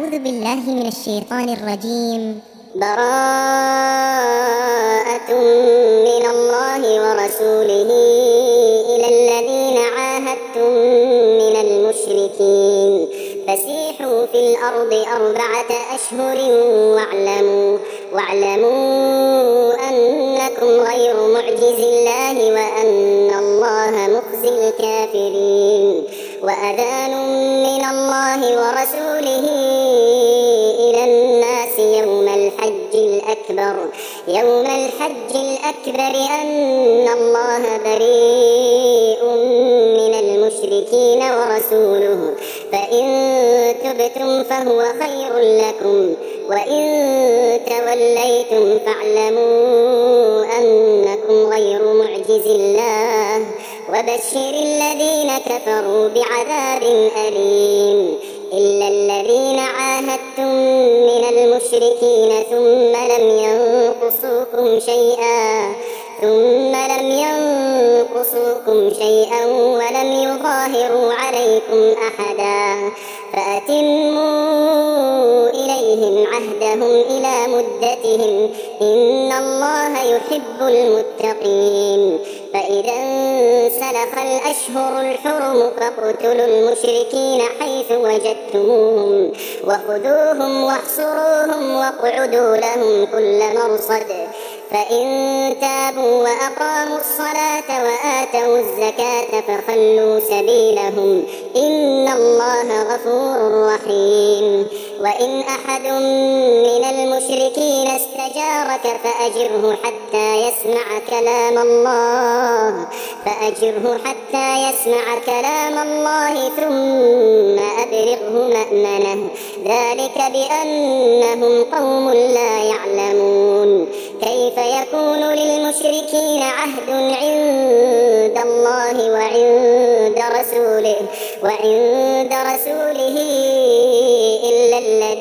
أعوذ بالله من الشيطان الرجيم. براءة من الله ورسوله إلى الذين عاهدتم من المشركين فسيحوا في الأرض 4 أشهر واعلموا أنكم غير معجز الله وأن الله مخزي الكافرين. وأذان من الله ورسوله إلى الناس يوم الحج الأكبر أن الله بريء من المشركين ورسوله فإن تبتم فهو خير لكم وإن توليتم فاعلموا أنكم غير معجز الله وبشر الذين كفروا بعذاب أليم. إلا الذين عاهدتم من المشركين ثم لم ينقصوكم شيئا ولم يظاهروا عليكم أحدا فأتموا إليهم عهدهم إلى مدتهم إن الله يحب المتقين. فإذا انسلخ الأشهر الحرم فاقتلوا المشركين حيث وجدتموهم وخذوهم واحصروهم واقعدوا لهم كل مرصد فإن تابوا وأقاموا الصلاة وآتوا الزكاة فخلوا سبيلهم إن الله غفور رحيم. وإن أحد من المشركين استجارك فأجره حتى يسمع كلام الله ثم أبلغه مأمنه ذلك بأنهم قوم لا يعلمون. كيف يكون للمشركين عهد عند الله وعند رسوله إلا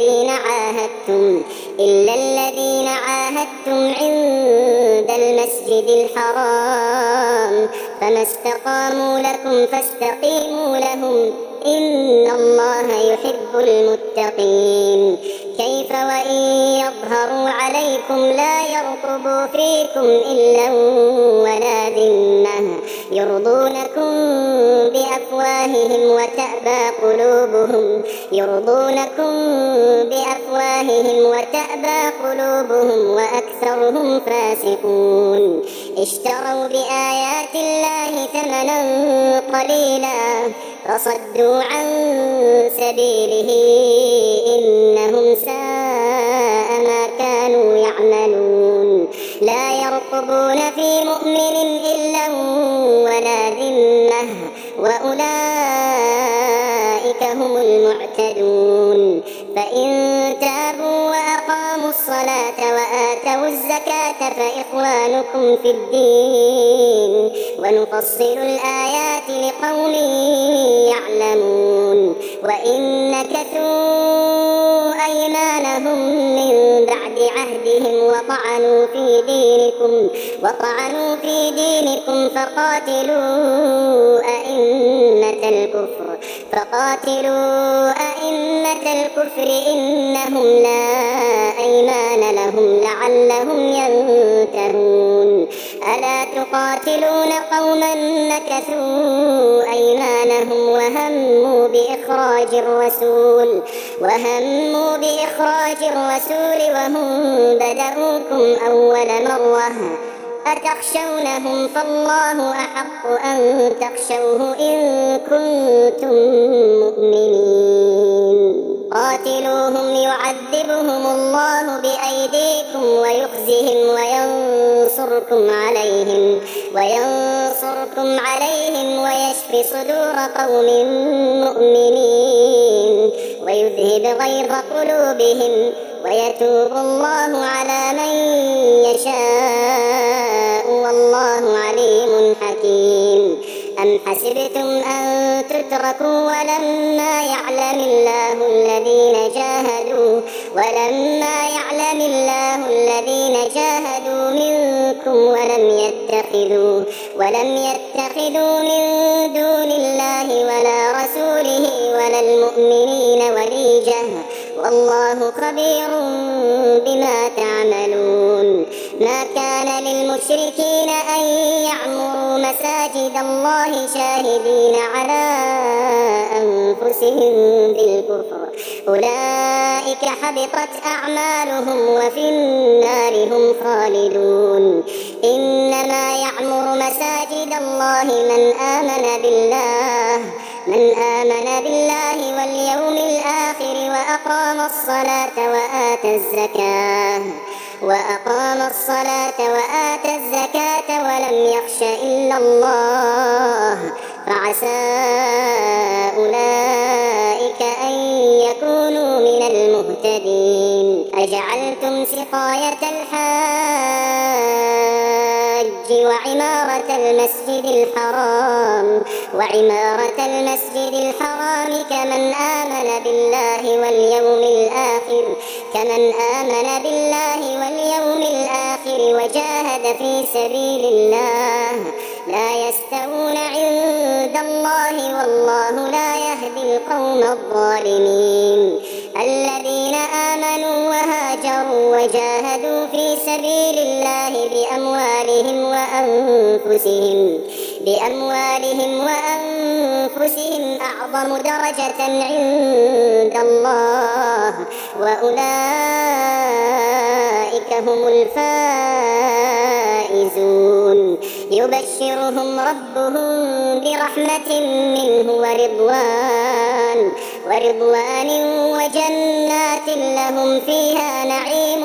الذين عاهدتم عند المسجد الحرام فما استقاموا لكم فاستقيموا لهم إن الله يحب المتقين. كيف وإن يظهروا عليكم لا يرقبوا فيكم إلا ولا ذمة يرضونكم بأفواههم وتأبى قلوبهم وأكثرهم فاسقون. اشتروا بآيات الله ثمنا قليلا فصدوا عن سبيله إنهم ساء ما كانوا يعملون. لا يرقبون في مؤمن إلا ولا ذمة وأولئك هم المعتدون. فإن تابوا وأقاموا الصلاة وآتوا الزكاة فإخوانكم في الدين ونفصل الآيات لقوم يعلمون. وإن نكثوا أيمانهم من بعد عهدهم وطعنوا في دينكم فقاتلوا أئمة الكفر إنهم لا أيمان لهم لعلهم ينتهون. ألا تقاتلون قوما نكثوا أيمانهم وهموا بإخراج الرسول وهم بدؤوكم أول مرة أتخشونهم فالله أحق أن تخشوه إن كنتم مؤمنين. قاتلوهم يعذبهم الله بأيديكم ويخزهم وينصركم عليهم ويشف صدور قوم مؤمنين ويذهب غيظ قلوبهم ويتوب الله على من يشاء والله عليم حكيم. أم حسبتم أن تتركوا ولما يعلم الله الذين جاهدوا منكم ولم يتخذوا من دون الله ولا رسوله ولا المؤمنين والله خبير بما تعملون. ما كان للمشركين أن يعمروا مساجد الله شاهدين على أنفسهم بالكفر، أولئك حبطت أعمالهم وفي النار هم خالدون. إنما يعمر مساجد الله من آمن بالله واليوم الآخر وأقام الصلاة وآتى الزكاة ولم يخش إلا الله، فعسى أولئك أن يكونوا من المهتدين. أجعلتم سقاية الحاج وعمارة المسجد الحرام كمن آمن بالله واليوم الآخر وجاهد في سبيل الله لا يستوون عند الله، والله لا يهدي القوم الظالمين. الذين آمنوا وهاجروا وجاهدوا في سبيل الله بأموالهم وأنفسهم أعظم درجة عند الله، وأولئك هم الفائزون. يبشرهم ربهم برحمة منه ورضوان وجنات لهم فيها نعيم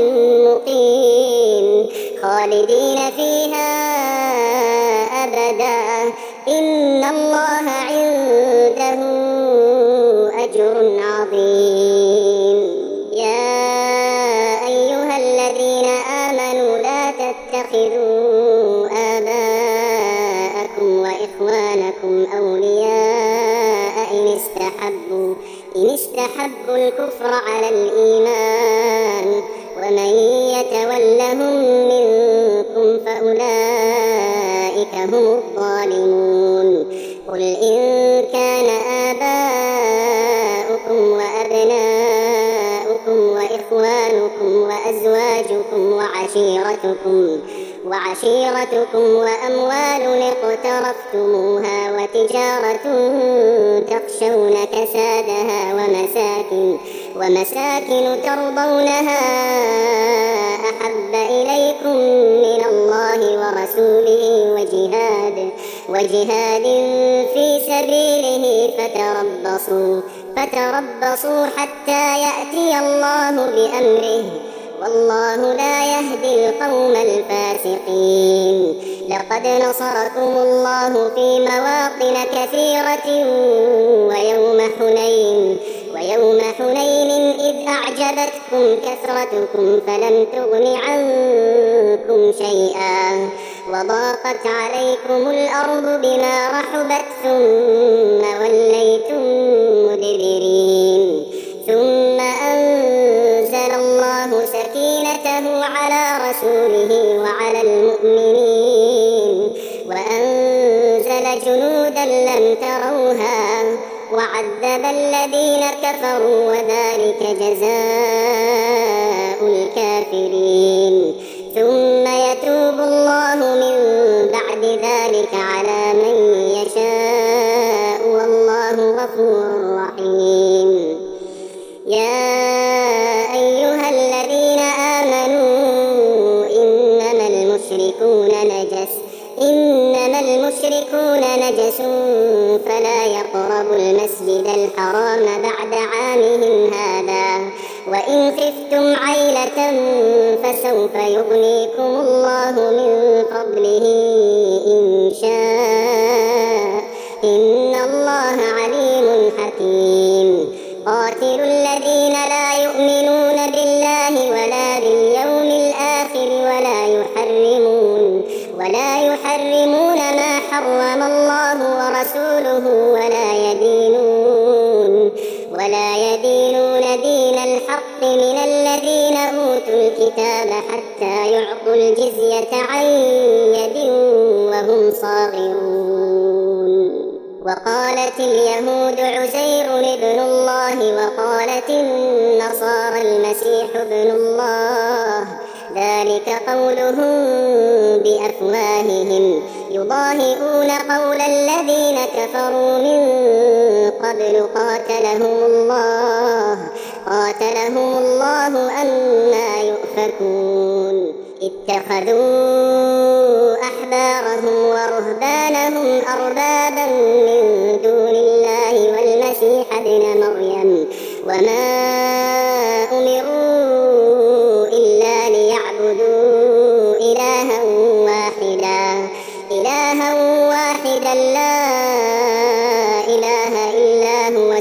مقيم خالدين فيها أبدا، إن الله عنده أجر عظيم. يا أيها الذين آمنوا لا تتخذوا آباءكم وإخوانكم أولياء إن استحبوا الكفر على الإيمان، ومن يتولهم منكم فأولئك هم الظالمون. قل إن كان آباؤكم وأبناؤكم وإخوانكم وأزواجكم وعشيرتكم وأموال اقترفتموها وتجارة تخشون كسادها ومساكن ترضونها أحب إليكم من الله ورسوله وجهاد في سبيله فتربصوا حتى يأتي الله بأمره، والله لا يهدي القوم الفاسقين. لقد نصركم الله في مواطن كثيرة ويوم حنين إذ أعجبتكم كثرتكم فلم تغن عنكم شيئا وضاقت عليكم الأرض بما رحبت ثم وليتم مدبرين. ثم أنزل الله سكينته على رسوله وعلى المؤمنين وأنزل جنودا لم تروها وعذب الذين كفروا، وذلك جزاء الكافرين. ثم يتوب الله من بعد ذلك على من يشاء، والله غفور رحيم. يا أيها الذين آمنوا إنما المشركون نجس فلا يقربوا المسجد الحرام بعد عامهم هذا، وإن خفتم عيلة فسوف يغنيكم الله من فضله إن شاء، إن الله عليم حكيم. قاتلوا الذين لا يؤمنون بالله ولا باليوم الآخر ولا يحرمون ما حرم الله ورسوله ولا يدينون دين الحق من الذين أوتوا الكتاب حتى يعطوا الجزية عن يد وهم صاغرون. وقالت اليهود عزير ابن الله وقالت النصارى المسيح ابن الله، ذلك قولهم بأفواههم يضاهئون قول الذين كفروا من قبل قاتلهم الله أنى يؤفكون. اتخذوا أحبارهم ورهبانهم أربابا من دون الله والمسيح ابن مريم وما أمروا إلا ليعبدوا إلها واحدا لا إله إلا هو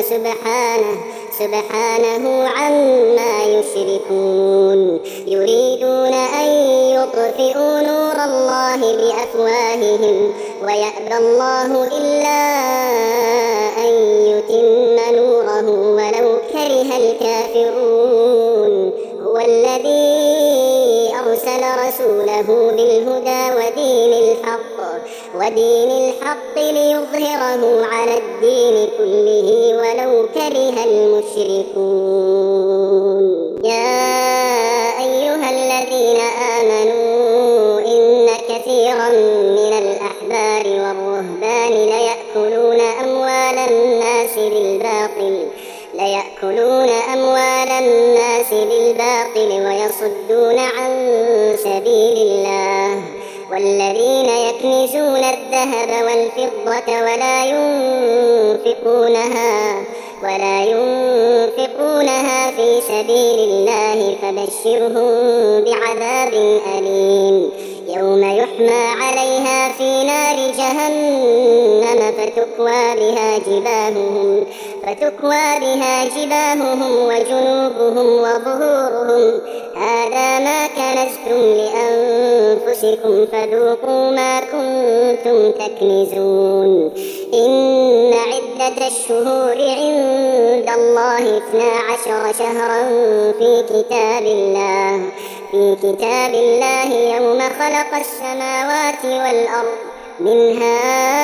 سبحانه عما يشركون. يريدون أن يطفئوا نور الله بأفواههم ويأبى الله إلا أن يتم نوره ولو كره الكافرون. هو الذي أرسل رسوله بالهدى ودين الحق ليظهره على الدين كله ولو كره المشركون. يا أيها الذين آمنوا إن كثيرا من الأحبار والرهبان ليأكلون أموال الناس بالباطل ويصدون عن سبيل الله. والذين يكنزون الذهب والفضة ولا ينفقونها في سبيل الله فبشرهم بعذاب أليم يوم يحمى عليها في نار جهنم فتكوى بها جباههم وجنوبهم وظهورهم هذا ما كنزتم لأنفسكم فذوقوا ما كنتم تكنزون. إن عدة الشهور عند الله 12 شهرا في كتاب الله يوم خلق السماوات والأرض منها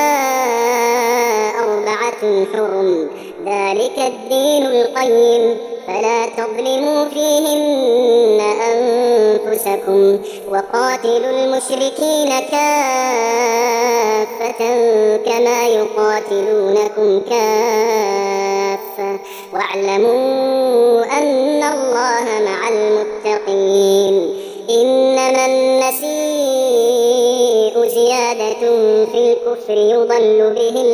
4 حرم ذلك الدين القيم فلا تظلموا فيهن أنفسكم وقاتلوا المشركين كافة كما يقاتلونكم كافة واعلموا أن الله مع المتقين. إنما النسيء زيادة في الكفر يضل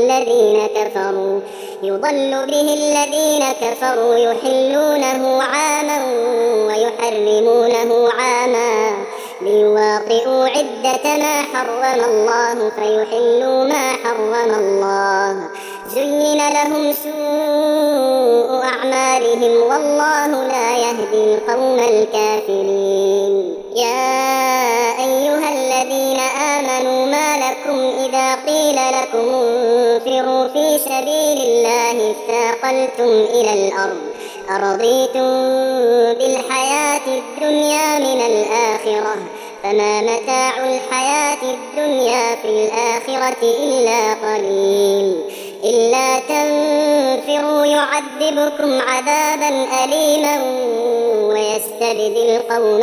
به الذين كفروا يحلونه عاما ويحرمونه عاما ليواطئوا عدة ما حرم الله فيحلوا ما حرم الله. زين لهم سوء أعمالهم والله لا يهدي القوم الكافرين. يا أيها الذين آمنوا ما لكم إذا قيل لكم انفروا في سبيل الله اثاقلتم إلى الأرض أرضيتم بالحياة الدنيا من الآخرة فما متاع الحياة الدنيا في الآخرة إلا قليل. إلا تنفروا يعذبكم عذابا أليما ويستبدل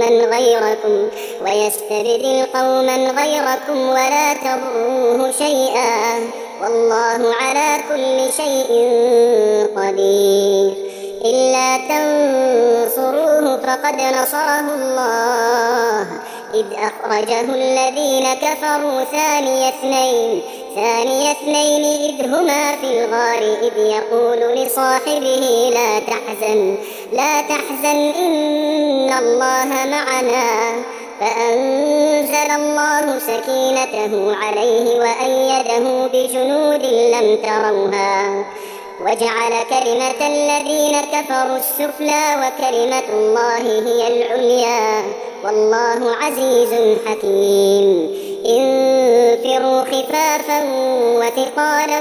قوما غيركم ولا تضروه شيئا والله على كل شيء قدير. إلا تنصروه فقد نصره الله إذ أخرجه الذين كفروا ثاني اثنين إذ هما في الغار إذ يقول لصاحبه لا تحزن إن الله معنا فأنزل الله سكينته عليه وأيده بجنود لم تروها وجعل كلمة الذين كفروا السفلى وكلمة الله هي العليا والله عزيز حكيم. انفروا خفافا وثقالا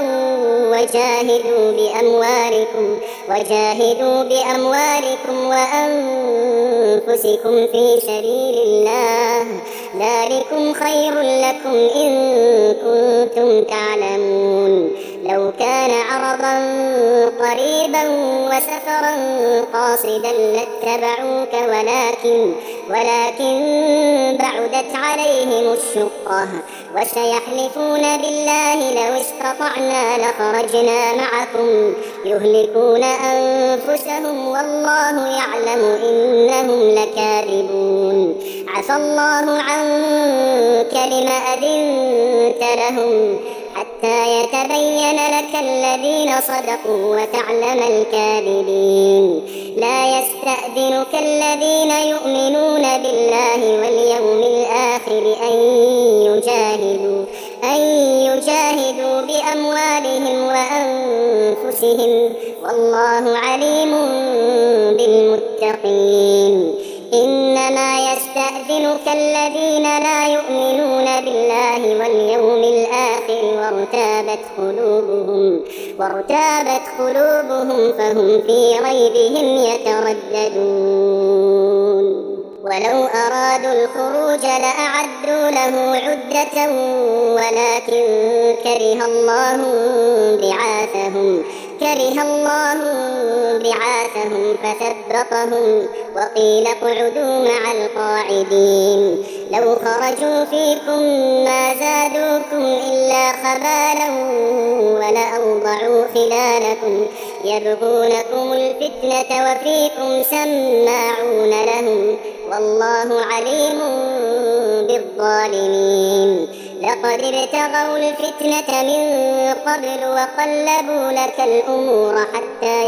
وجاهدوا بأموالكم وأنفسكم في سبيل الله ذلكم خير لكم إن كنتم تعلمون. لو كان عرضا قريبا وسفرا قاصدا لاتبعوك ولكن بعدت عليهم الشقة وسيحلفون بالله لو استطعنا لخرجنا معكم يهلكون أنفسهم والله يعلم إنهم لكاذبون عفى الله عنك لم أذنت لهم حتى يتبين لك الذين صدقوا وتعلم الكاذبين لا يستأذنك الذين يؤمنون بالله واليوم الآخر أن يجاهدوا بأموالهم وأنفسهم والله عليم بالمتقين إنما يستأذنك الذين لا يؤمنون بالله واليوم الآخر وارتابت قلوبهم فهم في ريبهم يترددون ولو أرادوا الخروج لأعدوا له عدة ولكن كره الله بعاثهم فثبطهم وقيل اقعدوا مع القاعدين لو خرجوا فيكم ما زادوكم إلا خبالا ولأوضعوا خلالكم يبغونكم الفتنة وفيكم سماعون لهم والله عليم بالظالمين لقد ابتغوا الفتنة من قبل وقلبوا لك الأمور حتى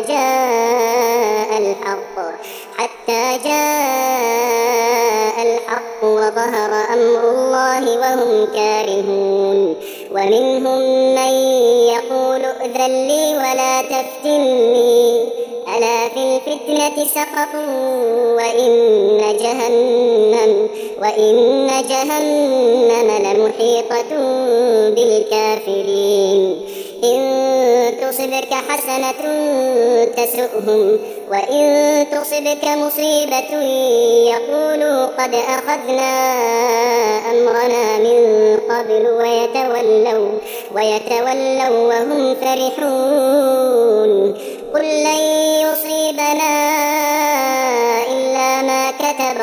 جاء الحق وظهر أمر الله وهم كارهون ومنهم من يقول ائذن لي ولا تفتني ألا في الفتنة سقطوا وإن جهنم لمحيطة بالكافرين إن تصبك حسنة تسؤهم وإن تصبك مصيبة يقولوا قد أخذنا أمرنا من قبل ويتولوا وهم فرحون قل لن يصيبنا إلا ما كتب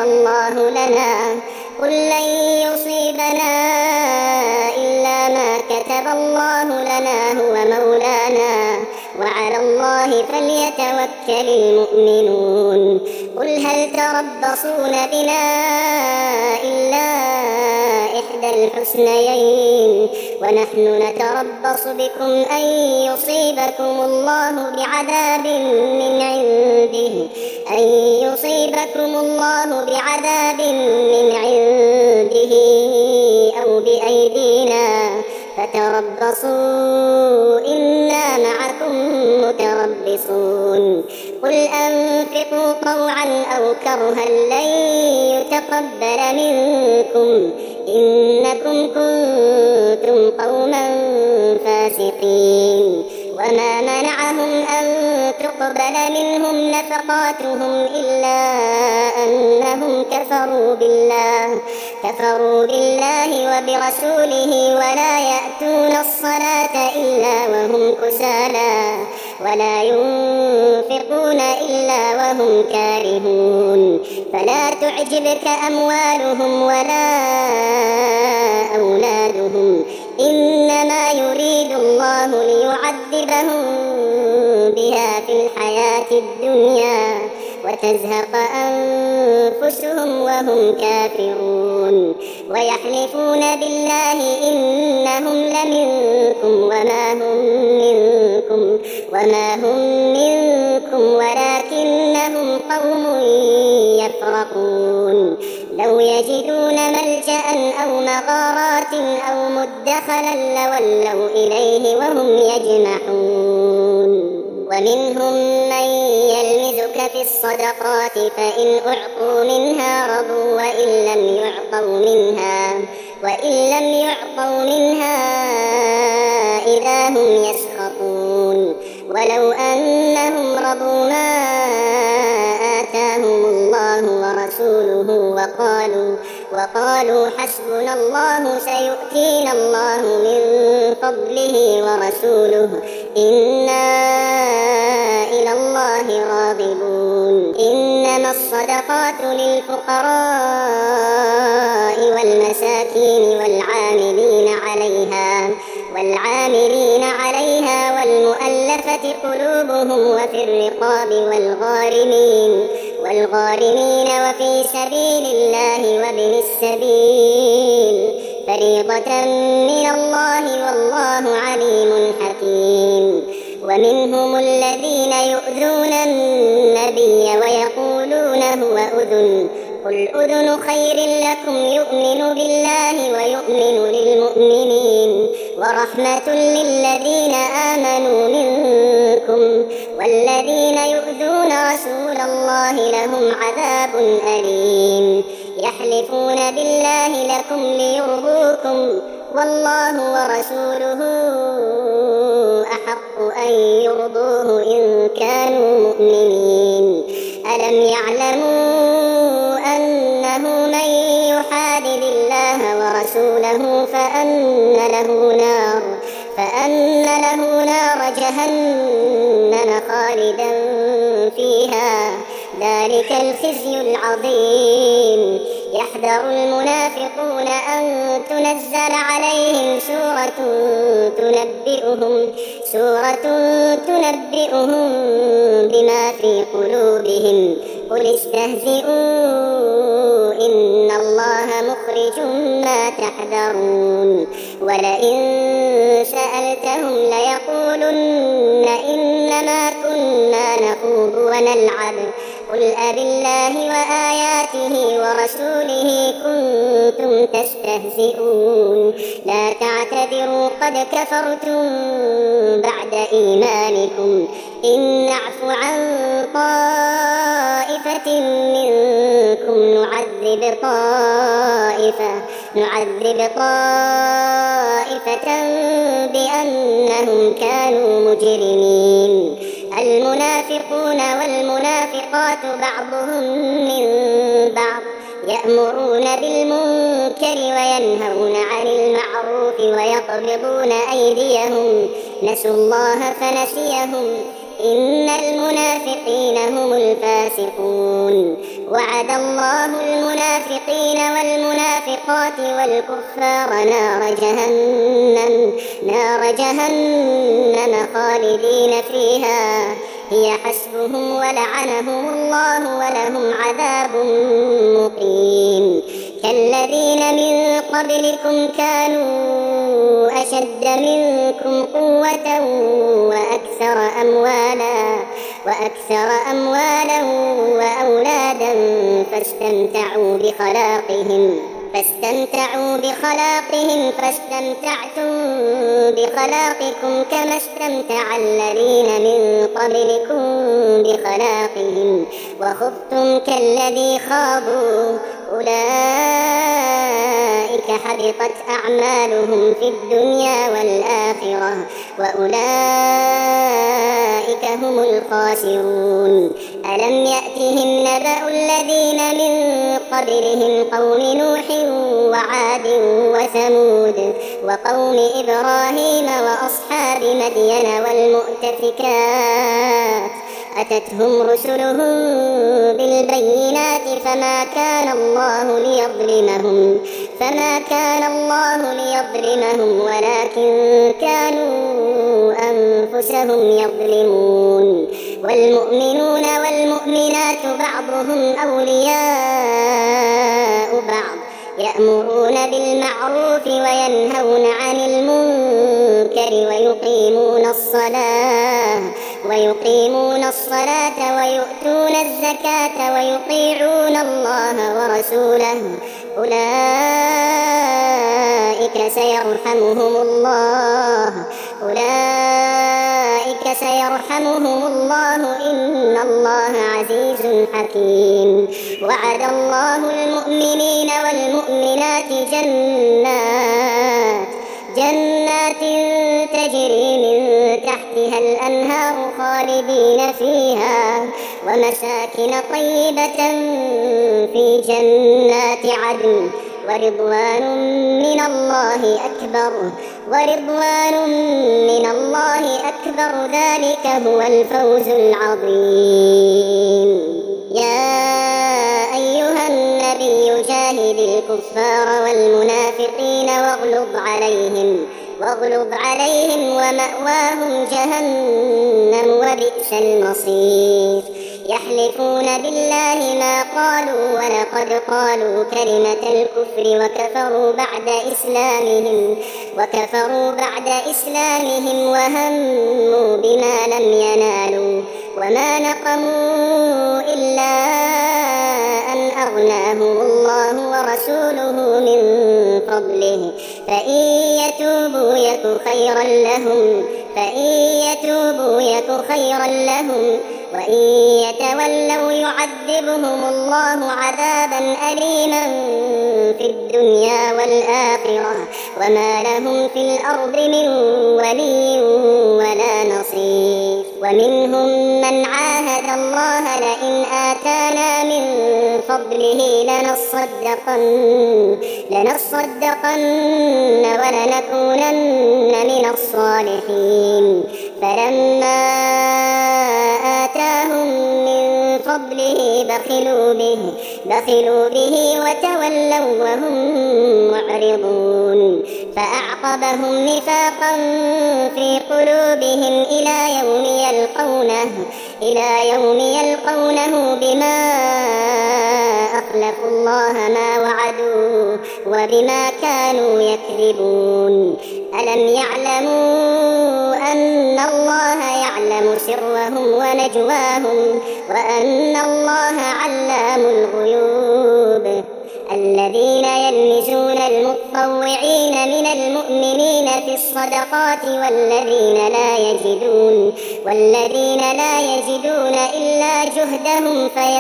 الله لنا هو مولانا وعلى الله فليتوكل المؤمنون قل هل تربصون بنا إلا إحدى الحسنيين ونحن نتربص بكم أن يصيبكم الله بعذاب من عنده أو بأيدينا فتربصوا إنا معكم متربصون قل أنفقوا طوعا أو كرها لن يتقبل منكم إنكم كنتم قوما فاسقين وما منعهم أن تقبل منهم نفقاتهم إلا أنهم كفروا بالله وبرسوله ولا يأتون الصلاة إلا وهم كسالى ولا ينفقون إلا وهم كارهون فلا تعجبك أموالهم ولا أولادهم إنما يريد الله ليعذبهم بها في الحياة الدنيا وتزهق أنفسهم وهم كافرون ويحلفون بالله إنهم لمنكم وما هم منكم ولكنهم قوم يفرقون لو يجدون ملجأ أو مغارات أو مدخلا لولوا إليه وهم يجمحون ومنهم من يلمزك في الصدقات فإن أعطوا منها رضوا وإن لم يعطوا منها إذا هم يسخطون ولو أنهم رضوا ما آتاهم الله ورسوله وقالوا حسبنا الله سيؤتينا الله من فضله ورسوله إنا إلى الله راغبون. إنما الصدقات للفقراء والمساكين والعاملين عليها والمؤلفة قلوبهم وفي الرقاب والغارمين وفي سبيل الله وابن السبيل فريضة من الله والله عليم حكيم. ومنهم الذين يؤذون النبي ويقولون هو أذن قل أذن خير لكم يؤمن بالله ويؤمن للمؤمنين ورحمة للذين آمنوا منكم والذين يؤذون رسول الله لهم عذاب أليم. يحلفون بالله لكم ليرضوكم والله ورسوله أحق أن يرضوه إن كانوا مؤمنين. ألم يعلموا أنه من يحادد الله ورسوله فأن له نار جهنم خالدا فيها ذلك الخزي العظيم. يحذر المنافقون أن تنزل عليهم سورة تنبئهم بما في قلوبهم قل استهزئوا إن الله مخرج ما تحذرون. ولئن سألتهم ليقولن إنما كنا نخوض ونلعب قل أبالله وآياته ورسوله كنتم تستهزئون لا تعتذروا قد كفرتم بعد إيمانكم إن نعف عن طائفة منكم نعذب طائفة بأنهم كانوا مجرمين. المنافقون والمنافقات بعضهم من بعض يأمرون بالمنكر وينهون عن المعروف ويقبضون أيديهم نسوا الله فنسيهم إن المنافقين هم الفاسقون. وعد الله المنافقين والمنافقات والكفار نار جهنم خالدين فيها هي حسبهم ولعنهم الله ولهم عذاب مقيم. كالذين من قبلكم كانوا أشد منكم قوة وأكثر أموالا وأولادا فاستمتعوا بخلاقهم فاستمتعتم بخلاقكم كما استمتع الذين من قبلكم بخلاقهم وخضتم كالذي خاضوا أولئك حبطت أعمالهم في الدنيا والآخرة وأولئك هم الخاسرون. ألم يأتهم نبأ الذين من قبلهم قوم نوح وعاد وثمود وقوم إبراهيم وأصحاب مدين والمؤتفكات أتتهم رسلهم بالبينات فما كان الله ليظلمهم ولكن كانوا أنفسهم يظلمون. والمؤمنون والمؤمنات بعضهم أولياء بعض يأمرون بالمعروف وينهون عن المنكر ويقيمون الصلاة ويؤتون الزكاة ويطيعون الله ورسوله أولئك سيرحمهم الله إن الله عزيز حكيم. وعد الله المؤمنين والمؤمنات جنات تجري من تحتها الأنهار خالدين فيها ومساكن طيبة في جنات عدن ورضوان من الله أكبر ذلك هو الفوز العظيم. يا أيها النبي جاهد الكفار والمنافقين واغلظ عليهم ومأواهم جهنم وبئس المصير. يحلفون بالله ما قالوا ولقد قالوا كلمة الكفر وكفروا بعد إسلامهم وهموا بما لم ينالوا وما نقموا إلا أن أغناهم الله ورسوله من فضله فإن يتوبوا يك خيرا لهم وإن يتولوا يعذبهم الله عذابا أليما في الدنيا والآخرة وما لهم في الأرض من ولي ولا نصير. ومنهم من عاهد الله لئن آتانا من فضله لنصدقن ولنكونن من الصالحين. فلما آتاهم من فضله بخلوا به وتولوا وهم معرضون. فأعقبهم نفاقا في قلوبهم إلى يوم يلقونه بما أخلفوا الله ما وعدوه وبما كانوا يكذبون. ألم يعلموا أن الله يعلم سرهم ونجواهم وأن الله علام الغيوب. الذين يلمزون المطوعين من المؤمنين في الصدقات والذين لا يجدون إلا جهدهم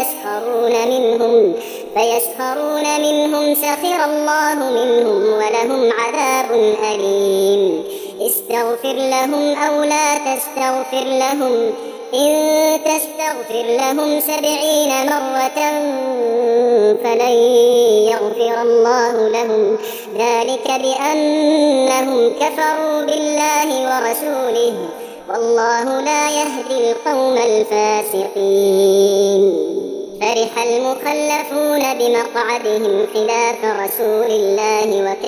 فيسخرون منهم سخر الله منهم ولهم عذاب أليم. استغفر لهم أو لا تستغفر لهم إن تستغفر لهم 70 مرة فلن يغفر الله لهم ذلك بأنهم كفروا بالله ورسوله والله لا يهدي القوم الفاسقين. فرح المخلفون بمقعدهم خلاف رسول الله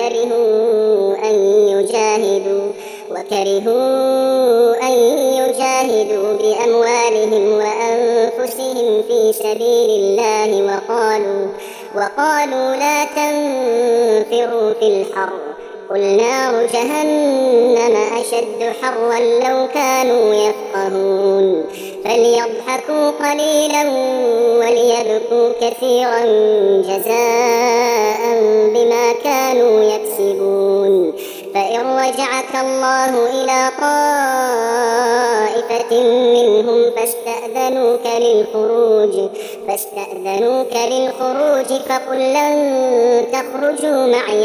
وكرهوا أن يجاهدوا بأموالهم وأنفسهم في سبيل الله وقالوا لا تنفروا في الحر قل نار جهنم أشد حرا لو كانوا يفقهون. فليضحكوا قليلا وليبكوا كثيرا جزاء بما كانوا يكسبون. فإن رجعك الله إلى طائفة منهم فاستأذنوك للخروج فقل لن تخرجوا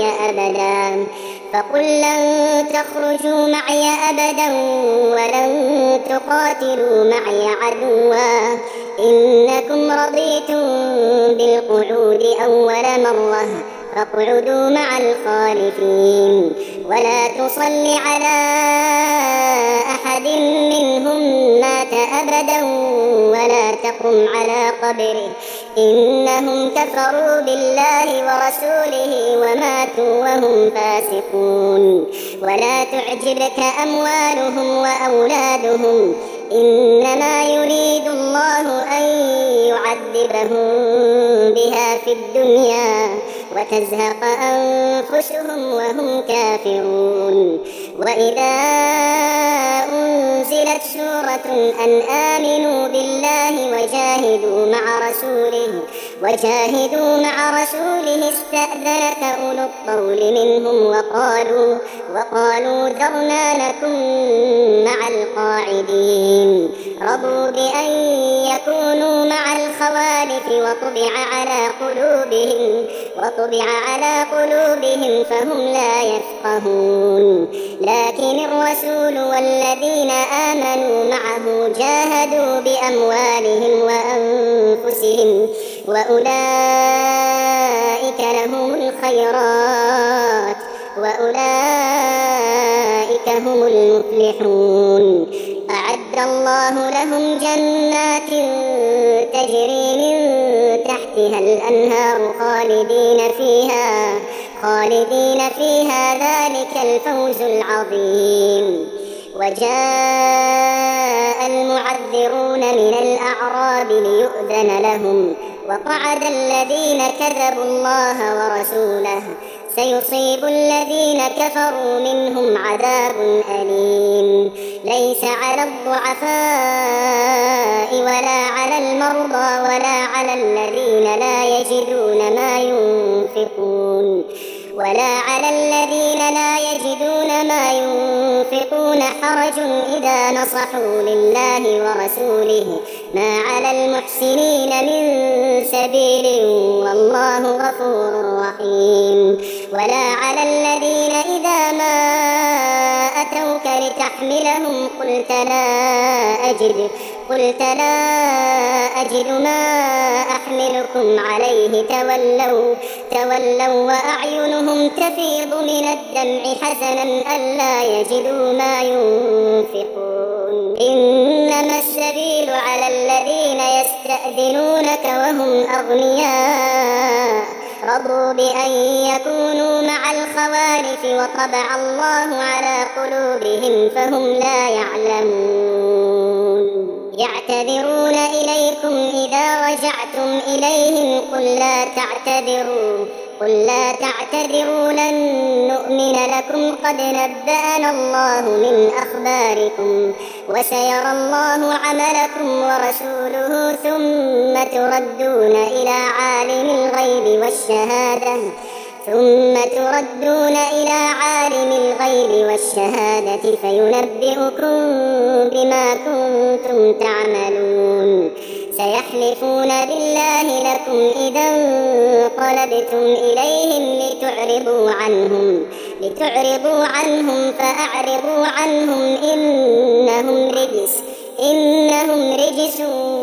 معي أبدا ولن تقاتلوا معي عدوا إنكم رضيتم بالقعود أول مرة فاقعدوا مع الخالفين. ولا تصل على أحد منهم مات أبدا ولا تقم على قبره إنهم كفروا بالله ورسوله وماتوا وهم فاسقون. ولا تعجبك أموالهم وأولادهم إنما يريد الله أن يعذبهم بها في الدنيا وتزهق أنفسهم وهم كافرون. وإذا أنزلت سورة أن آمنوا بالله وجاهدوا مع رسوله استأذنك أولو الطول منهم وقالوا ذرنا لكم مع القاعدين. حكيم رضوا بأن يكونوا مع الخوالف وطبع على قلوبهم فهم لا يفقهون لكن الرسول والذين آمنوا معه جاهدوا بأموالهم وأنفسهم وأولئك لهم الخيرات وأولئك هم المفلحون أعد الله لهم جنات تجري من تحتها الأنهار خالدين فيها ذلك الفوز العظيم وجاء المعذرون من الأعراب ليؤذن لهم وقعد الذين كذبوا الله ورسوله سيصيب الذين كفروا منهم عذاب أليم ليس على الضعفاء ولا على المرضى ولا على الذين لا يجدون ما ينفقون حرج إذا نصحوا لله ورسوله ما على المحسنين من سبيل والله غفور رحيم ولا على الذين إذا ما أتوك لتحملهم قلت لا أجد ما أحملكم عليه تولوا وأعينهم تفيض من الدمع حزنا ألا يجدوا ما ينفقون إنما السبيل على الذين يستأذنونك وهم أغنياء رضوا بأن يكونوا مع الخوالف وطبع الله على قلوبهم فهم لا يعلمون يعتذرون إليكم إذا رجعتم إليهم قل لا تعتذروا لن نؤمن لكم قد نبأنا الله من أخباركم وسيرى الله عملكم ورسوله ثم تردون إلى عالم الغيب والشهادة فينبئكم بما كنتم تعملون سيحلفون بالله لكم إذا انقلبتم إليهم لتعرضوا عنهم فأعرضوا عنهم إنهم رجس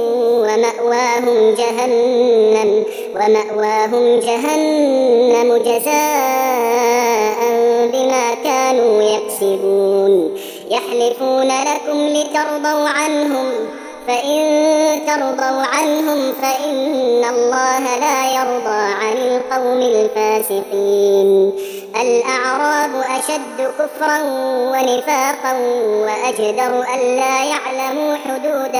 ومأواهم جهنم جزاء بما كانوا يكسبون يحلفون لكم لترضوا عنهم فإن ترضوا عنهم فإن الله لا يرضى عن القوم الفاسقين الأعراب أشد كفرا ونفاقا وأجدر ألا يعلموا حدود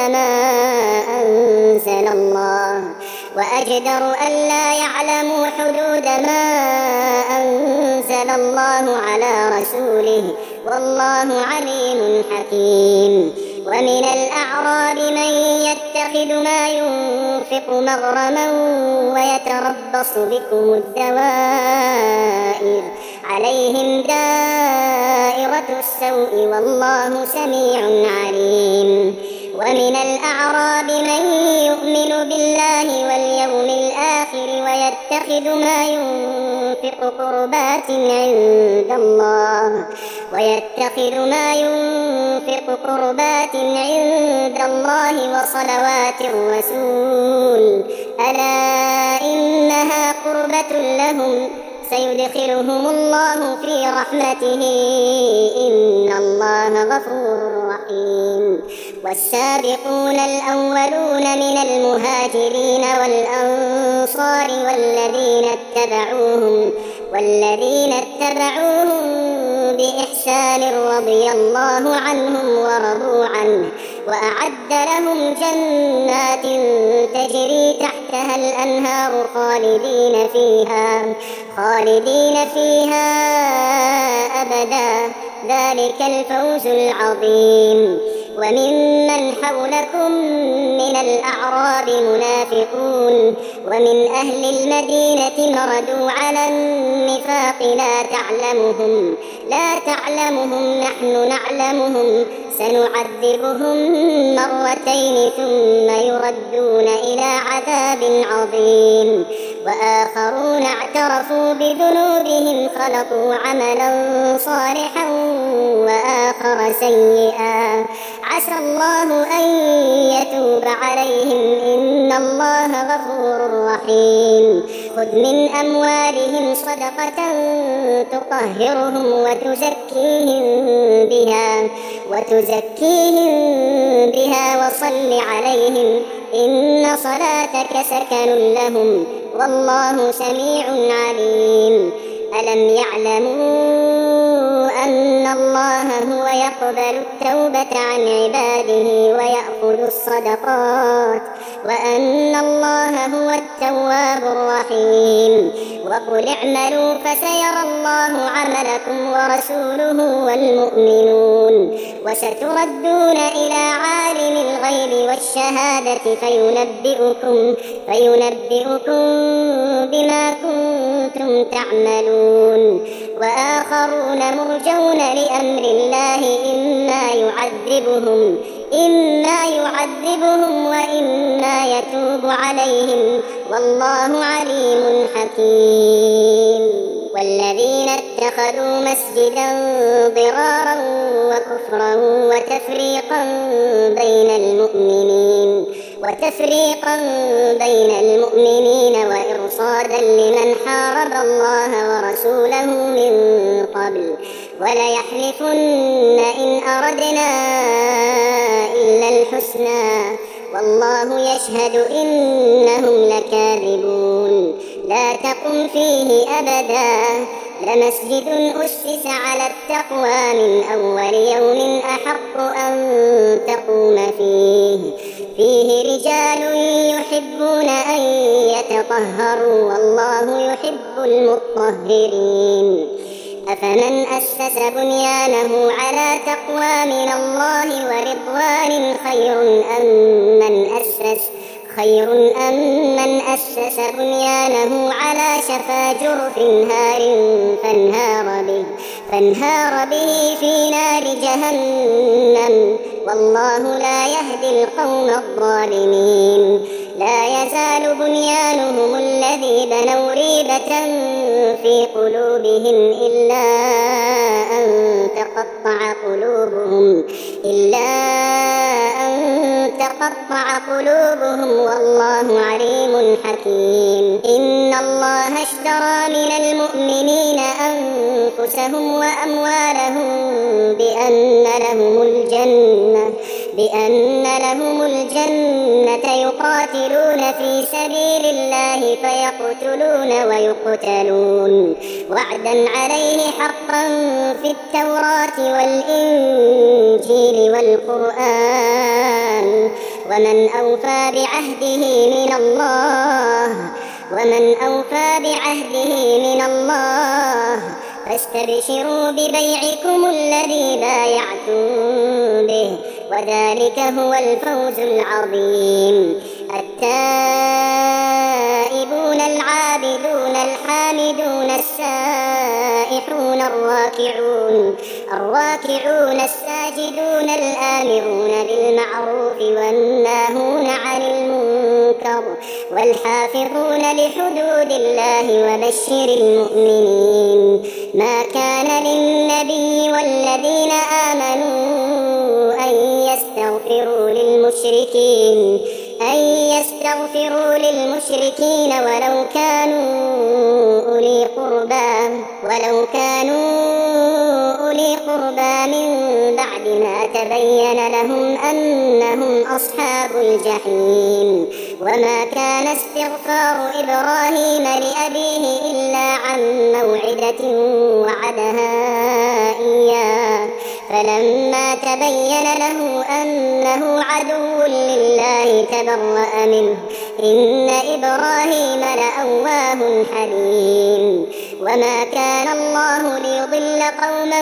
ما أنزل الله على رسوله والله عليم حكيم ومن الأعراب من يتخذ ما ينفق مغرما ويتربص بكم الدوائر عليهم دائرة السوء والله سميع عليم ومن الأعراب من يؤمن بالله واليوم الآخر ويتخذ ما ينفق قربات عند الله وصلوات الرسول ألا إنها قربة لهم سيدخلهم الله في رحمته إن الله غفور رحيم والسابقون الأولون من المهاجرين والأنصار والذين اتبعوهم بإحسان رضي الله عنهم ورضوا عنه وأعد لهم جنات تجري تحتها الأنهار خالدين فيها أبدا ذلك الفوز العظيم وممن حولكم من الأعراب منافقون ومن أهل المدينة مردوا على النفاق لا تعلمهم نحن نعلمهم سنعذبهم مرتين ثم يردون إلى عذاب عظيم وآخرون اعترفوا بذنوبهم خلقوا عملا صالحا وآخر سيئا عسى الله أن يتوب عليهم إن الله غفور رحيم خذ من أموالهم صدقة تطهرهم وتزكيهم بها وصل عليهم إن صلاتك سكن لهم والله سميع عليم ألم يعلموا أن الله هو يقبل التوبة عن عباده ويأخذ الصدقات وأن الله هو التواب الرحيم وقل اعملوا فسيرى الله عملكم ورسوله والمؤمنون وستردون إلى عالم الغيب والشهادة فينبئكم بما كنتم تعملون وآخرون مرجون لأمر الله إما يعذبهم وإما يتوب عليهم والله عليم حكيم والذين اتخذوا مسجدا ضرارا وكفرا وتفريقا بين المؤمنين وإرصادا لمن حارب الله ورسوله من قبل وليحلفن إن أردنا إلا الحسنى والله يشهد إنهم لكاذبون لا تقم فيه أبدا لمسجد أسس على التقوى من أول يوم أحق أن تقوم فيه رجال يحبون أن يتطهروا والله يحب المطهرين أفمن أسس بنيانه على تقوى من الله ورضوان خير أم من أسس بنيانه على شفا جرف هار فانهار به في نار جهنم والله لا يهدي القوم الظالمين لا يزال بنيانهم الذي بنوا ريبة في قلوبهم إلا أن تقطع قلوبهم والله عليم حكيم إن الله اشترى من المؤمنين أنفسهم وأموالهم بأن لهم الجنة يقاتلون في سبيل الله فيقتلون ويقتلون وعدا عليه حقا في التوراة والإنجيل والقرآن ومن أوفى بعهده من الله فاستبشروا ببيعكم الذي بايعتم به وذلك هو الفوز العظيم التائبون العابدون الحامدون السائحون الراكعون الساجدون الآمرون بالمعروف والناهون عن المنكر والحافظون لحدود الله وبشر المؤمنين ما كان للنبي والذين آمنوا أن يستغفروا للمشركين ولو كانوا أولي قربى من بعد ما تبين لهم أنهم أصحاب الجحيم وما كان استغفار إبراهيم لأبيه إلا عن موعدة فلما تبين له أنه عدو لله تبرأ منه إن إبراهيم لأواه حليم وما كان الله ليضل قوما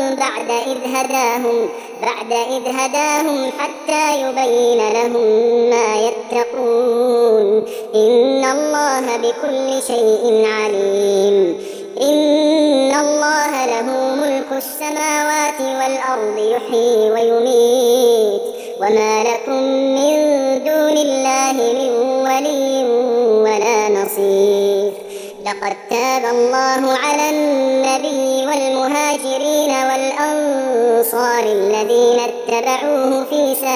بعد إذ هداهم حتى يبين لهم ما يتقون إن الله بكل شيء عليم إن الله له ملك السماوات والأرض يحيي ويميت وما لكم من دون الله من ولي ولا نصير لقد تاب الله على النبي والمهاجرين والأنصار الذين اتبعوه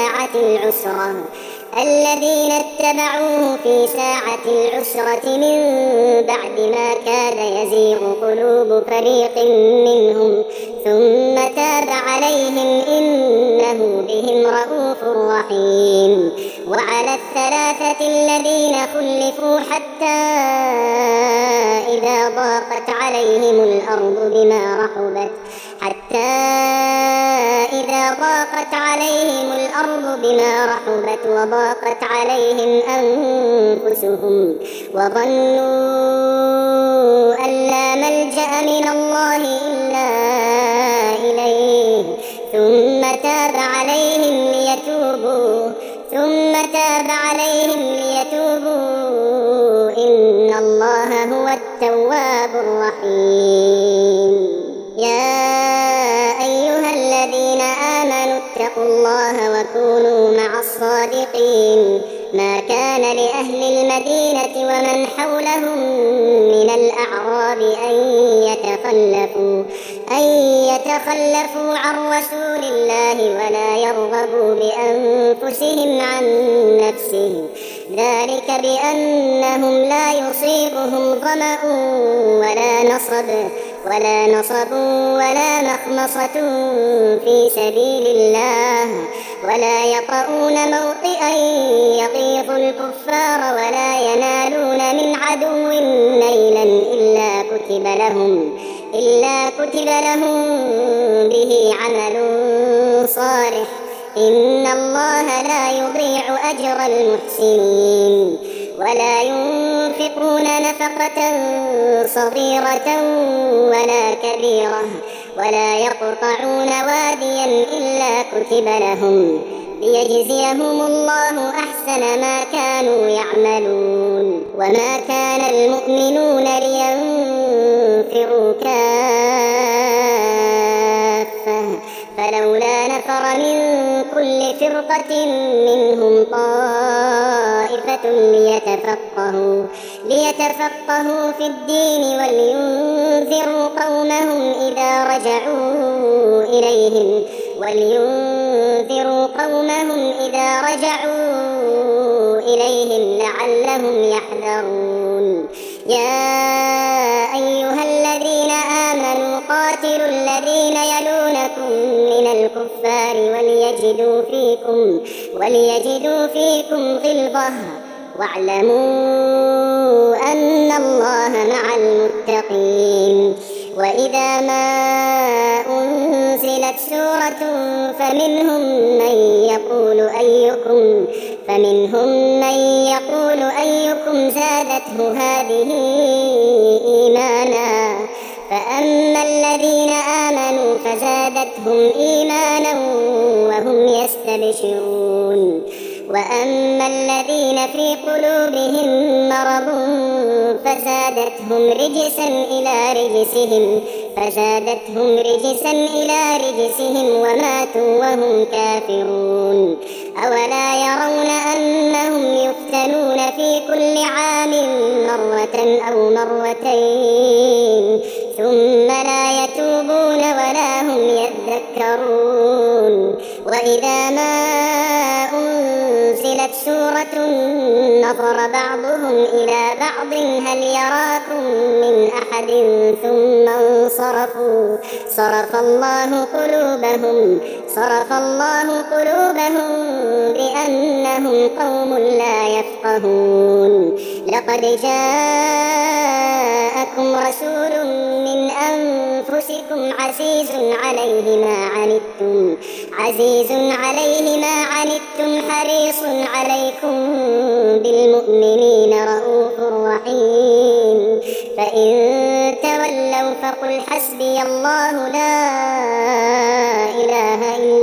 في ساعة العسرة من بعد ما كاد يزيغ قلوب فريق منهم ثم تاب عليهم إنه بهم رءوف رحيم وعلى الثلاثة الذين خلفوا حتى إذا ضاقت عليهم الأرض بما رحبت وضاقت عليهم أنفسهم وظنوا أن لا ملجأ من الله إلا إليه ثم تاب عليهم ليتوبوا إن الله هو التواب الرحيم يا أيها الذين آمنوا اتقوا الله وكونوا مع الصادقين ما كان لأهل المدينة ومن حولهم من الأعراب أن يتخلفوا عن رسول الله ولا يرغبوا بأنفسهم عن نفسه ذلك بأنهم لا يصيبهم ظمأ ولا نصب ولا مخمصة في سبيل الله ولا يطؤون موطئا يغيظ الكفار ولا ينالون من عدو نيلا إلا كتب لهم به عمل صالح إن الله لا يضيع أجر المحسنين ولا ينفقون نفقة صغيرة ولا كبيرة ولا يقطعون واديا إلا كتب لهم ليجزيهم الله أحسن ما كانوا يعملون وما كان المؤمنون لينفروا كافة فلولا نفر من كل فرقة منهم طائفة ليتفقهوا في الدين ولينذروا قومهم إذا رجعوا إليهم لعلهم يحذرون يا أيها الذين آمنوا قاتلوا الذين يلونكم من الكفار وليجدوا فيكم غلظة واعلموا أن الله مع المتقين وإذا ما أنزلت سورة فمنهم من يقول أيكم زادته هذه إيمانا فأما الذين آمنوا فزادتهم إيمانا وهم يستبشرون وأما الذين في قلوبهم مرض فزادتهم رجسا إلى رجسهم وماتوا وهم كافرون أولا يرون أنهم يفتنون في كل عام مرة أو مرتين ثم لا يتوبون ولا هم يذكرون وإذا ما أنزلت سورة نظر بعضهم إلى بعض هل يراكم من أحد ثم انصرفوا صرف صرف الله قلوبهم بأنهم قوم لا يفقهون لقد جاءكم رسول من أنفسكم عزيز عليه ما عنتم حريص عليكم بالمؤمنين رؤوف رحيم فإن تولوا فقل حسبي الله لا إله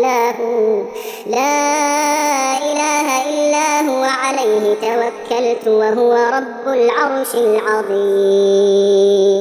إلا هو عليه توكلت وهو رب العرش العظيم.